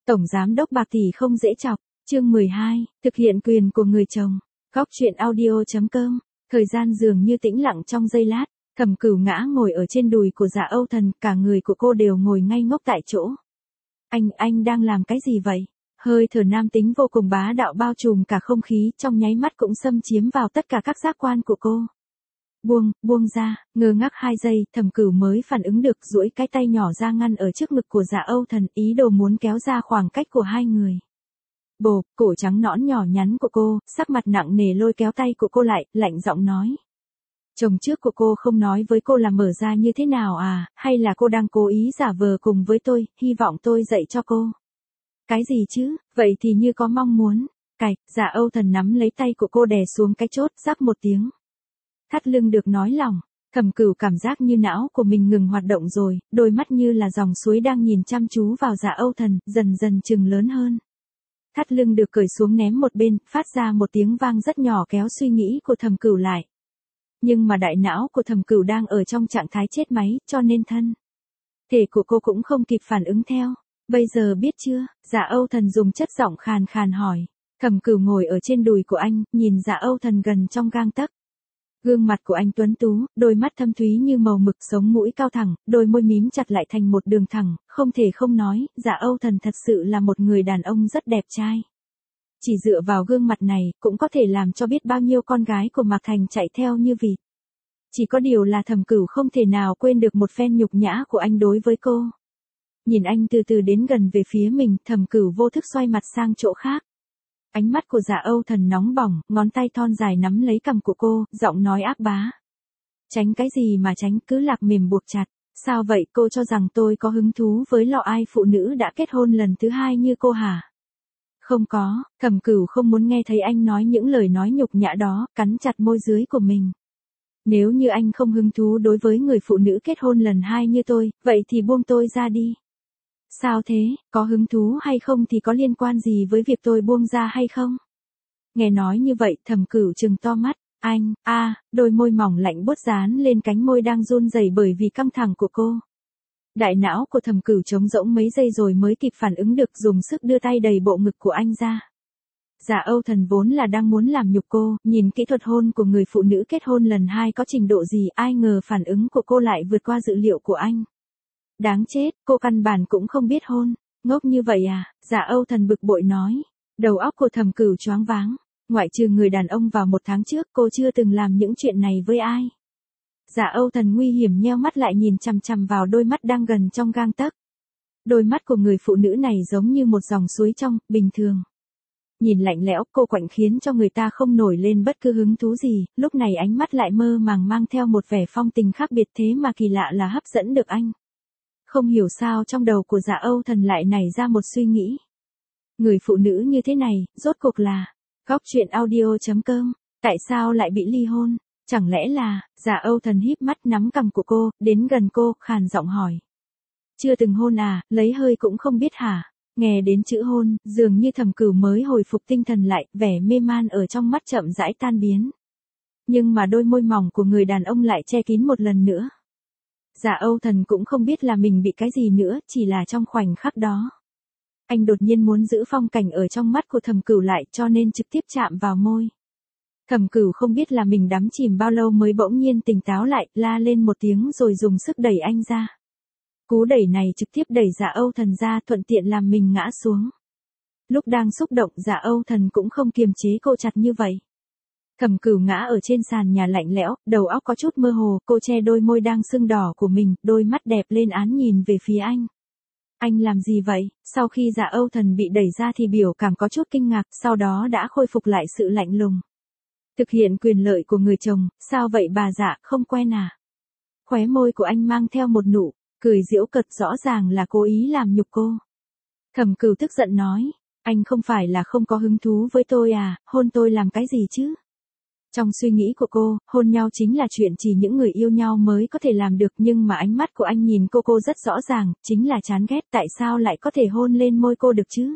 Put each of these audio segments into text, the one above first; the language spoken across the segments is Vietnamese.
Tổng giám đốc bạc tỷ không dễ chọc. Chương 12, thực hiện quyền của người chồng. Góc truyện audio.com. Thời gian dường như tĩnh lặng trong giây lát, Thẩm Cửu ngã ngồi ở trên đùi của Dạ Âu Thần, cả người của cô đều ngồi ngây ngốc tại chỗ. Anh đang làm cái gì vậy? Hơi thở nam tính vô cùng bá đạo bao trùm cả không khí, trong nháy mắt cũng xâm chiếm vào tất cả các giác quan của cô. Buông ra, ngơ ngác 2 giây, Thẩm Cửu mới phản ứng được, duỗi cái tay nhỏ ra ngăn ở trước ngực của Dạ Âu Thần, ý đồ muốn kéo ra khoảng cách của hai người. Bộp, cổ trắng nõn nhỏ nhắn của cô, sắc mặt nặng nề lôi kéo tay của cô lại, lạnh giọng nói. Chồng trước của cô không nói với cô là mở ra như thế nào à, hay là cô đang cố ý giả vờ cùng với tôi, hy vọng tôi dạy cho cô. Cái gì chứ, vậy thì như có mong muốn. Dạ Âu Thần nắm lấy tay của cô đè xuống cái chốt, rắc một tiếng. Thắt lưng được nói lòng, Thẩm Cửu cảm giác như não của mình ngừng hoạt động rồi, đôi mắt như là dòng suối đang nhìn chăm chú vào Dạ Âu Thần, dần dần chừng lớn hơn. Thắt lưng được cởi xuống ném một bên, phát ra một tiếng vang rất nhỏ kéo suy nghĩ của Thẩm Cửu lại. Nhưng mà đại não của Thẩm Cửu đang ở trong trạng thái chết máy, cho nên thân thể của cô cũng không kịp phản ứng theo. Bây giờ biết chưa? Dạ Âu Thần dùng chất giọng khàn khàn hỏi. Thẩm Cửu ngồi ở trên đùi của anh, nhìn Dạ Âu Thần gần trong gang tấc. Gương mặt của anh tuấn tú, đôi mắt thâm thúy như màu mực, sống mũi cao thẳng, đôi môi mím chặt lại thành một đường thẳng, không thể không nói, Dạ Âu Thần thật sự là một người đàn ông rất đẹp trai. Chỉ dựa vào gương mặt này, cũng có thể làm cho biết bao nhiêu con gái của Mạc Thành chạy theo như vịt. Chỉ có điều là Thẩm Cửu không thể nào quên được một phen nhục nhã của anh đối với cô. Nhìn anh từ từ đến gần về phía mình, Thẩm Cửu vô thức xoay mặt sang chỗ khác. Ánh mắt của Dạ Âu Thần nóng bỏng, ngón tay thon dài nắm lấy cằm của cô, giọng nói ác bá. Tránh cái gì mà tránh, cứ lạc mềm buộc chặt. Sao vậy, cô cho rằng tôi có hứng thú với lọ ai phụ nữ đã kết hôn lần thứ 2 như cô hả? Không có, Thẩm Cửu không muốn nghe thấy anh nói những lời nói nhục nhã đó, cắn chặt môi dưới của mình. Nếu như anh không hứng thú đối với người phụ nữ kết hôn lần 2 như tôi, vậy thì buông tôi ra đi. Sao thế, có hứng thú hay không thì có liên quan gì với việc tôi buông ra hay không? Nghe nói như vậy, Thẩm Cửu trừng to mắt, đôi môi mỏng lạnh buốt dán lên cánh môi đang run rẩy bởi vì căng thẳng của cô. Đại não của Thẩm Cửu trống rỗng mấy giây rồi mới kịp phản ứng được, dùng sức đưa tay đầy bộ ngực của anh ra. Dạ Âu Thần vốn là đang muốn làm nhục cô, nhìn kỹ thuật hôn của người phụ nữ kết hôn lần 2 có trình độ gì, ai ngờ phản ứng của cô lại vượt qua dự liệu của anh. Đáng chết, cô căn bản cũng không biết hôn, ngốc như vậy à, Dạ Âu Thần bực bội nói. Đầu óc của Thẩm Cửu choáng váng, ngoại trừ người đàn ông vào 1 tháng trước, cô chưa từng làm những chuyện này với ai. Dạ Âu Thần nguy hiểm nheo mắt lại nhìn chằm chằm vào đôi mắt đang gần trong gang tấc. Đôi mắt của người phụ nữ này giống như một dòng suối trong, bình thường. Nhìn lạnh lẽo, cô quạnh khiến cho người ta không nổi lên bất cứ hứng thú gì, lúc này ánh mắt lại mơ màng mang theo một vẻ phong tình khác biệt, thế mà kỳ lạ là hấp dẫn được anh. Không hiểu sao trong đầu của Dạ Âu Thần lại nảy ra một suy nghĩ. Người phụ nữ như thế này, rốt cuộc là, góc truyện audio.com, tại sao lại bị ly hôn? Chẳng lẽ là, Dạ Âu Thần híp mắt nắm cằm của cô, đến gần cô, khàn giọng hỏi. Chưa từng hôn à, lấy hơi cũng không biết hả? Nghe đến chữ hôn, dường như Thẩm Cửu mới hồi phục tinh thần lại, vẻ mê man ở trong mắt chậm rãi tan biến. Nhưng mà đôi môi mỏng của người đàn ông lại che kín một lần nữa. Dạ Âu Thần cũng không biết là mình bị cái gì nữa, chỉ là trong khoảnh khắc đó. Anh đột nhiên muốn giữ phong cảnh ở trong mắt của Thẩm Cửu lại, cho nên trực tiếp chạm vào môi. Thẩm Cửu không biết là mình đắm chìm bao lâu mới bỗng nhiên tỉnh táo lại, la lên một tiếng rồi dùng sức đẩy anh ra. Cú đẩy này trực tiếp đẩy Dạ Âu Thần ra, thuận tiện làm mình ngã xuống. Lúc đang xúc động, Dạ Âu Thần cũng không kiềm chế cô chặt như vậy. Thẩm Cửu ngã ở trên sàn nhà lạnh lẽo, đầu óc có chút mơ hồ, cô che đôi môi đang sưng đỏ của mình, đôi mắt đẹp lên án nhìn về phía anh. Anh làm gì vậy? Sau khi Dạ Âu Thần bị đẩy ra thì biểu cảm có chút kinh ngạc, sau đó đã khôi phục lại sự lạnh lùng. Thực hiện quyền lợi của người chồng, sao vậy bà Dạ, không quen à? Khóe môi của anh mang theo một nụ cười giễu cợt, rõ ràng là cố ý làm nhục cô. Thẩm Cửu tức giận nói, anh không phải là không có hứng thú với tôi à, hôn tôi làm cái gì chứ? Trong suy nghĩ của cô, hôn nhau chính là chuyện chỉ những người yêu nhau mới có thể làm được, nhưng mà ánh mắt của anh nhìn cô rất rõ ràng, chính là chán ghét, tại sao lại có thể hôn lên môi cô được chứ?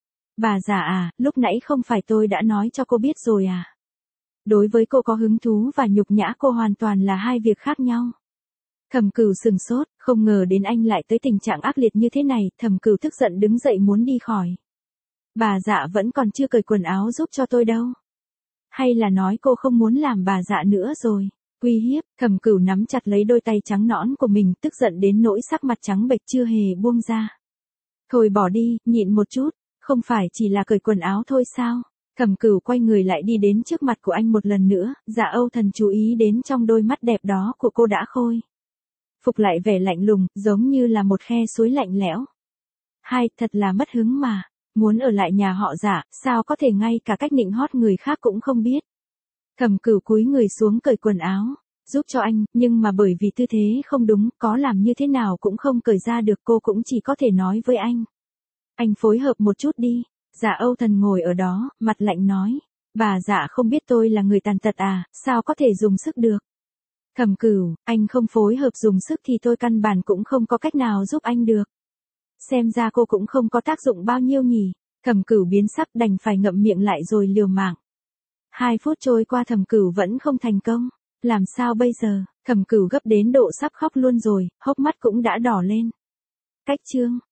Bà già à, lúc nãy không phải tôi đã nói cho cô biết rồi à? Đối với cô có hứng thú và nhục nhã cô hoàn toàn là hai việc khác nhau. Thẩm Cửu sừng sốt, Không ngờ đến anh lại tới tình trạng ác liệt như thế này, Thẩm Cửu tức giận đứng dậy muốn đi khỏi. Bà Dạ vẫn còn chưa cởi quần áo giúp cho tôi đâu. Hay là nói cô không muốn làm bà Dạ nữa rồi. Uy hiếp, Thẩm Cửu nắm chặt lấy đôi tay trắng nõn của mình, tức giận đến nỗi sắc mặt trắng bệch chưa hề buông ra. Thôi bỏ đi, nhịn một chút, không phải chỉ là cởi quần áo thôi sao? Thẩm Cửu quay người lại đi đến trước mặt của anh một lần nữa, Dạ Âu Thần chú ý đến trong đôi mắt đẹp đó của cô đã khôi phục lại vẻ lạnh lùng, giống như là một khe suối lạnh lẽo. Hai, thật là mất hứng mà, muốn ở lại nhà họ Dạ, sao có thể ngay cả cách nịnh hót người khác cũng không biết. Thẩm Cửu cúi người xuống cởi quần áo, giúp cho anh, nhưng mà bởi vì tư thế không đúng, có làm như thế nào cũng không cởi ra được, cô cũng chỉ có thể nói với anh. Anh phối hợp một chút đi. Dạ Âu Thần ngồi ở đó, mặt lạnh nói. Bà Dạ không biết tôi là người tàn tật à, sao có thể dùng sức được. Thẩm Cửu, anh không phối hợp dùng sức thì tôi căn bản cũng không có cách nào giúp anh được. Xem ra cô cũng không có tác dụng bao nhiêu nhỉ. Thẩm Cửu biến sắc đành phải ngậm miệng lại rồi liều mạng. 2 phút trôi qua Thẩm Cửu vẫn không thành công. Làm sao bây giờ, Thẩm Cửu gấp đến độ sắp khóc luôn rồi, hốc mắt cũng đã đỏ lên. Cách chương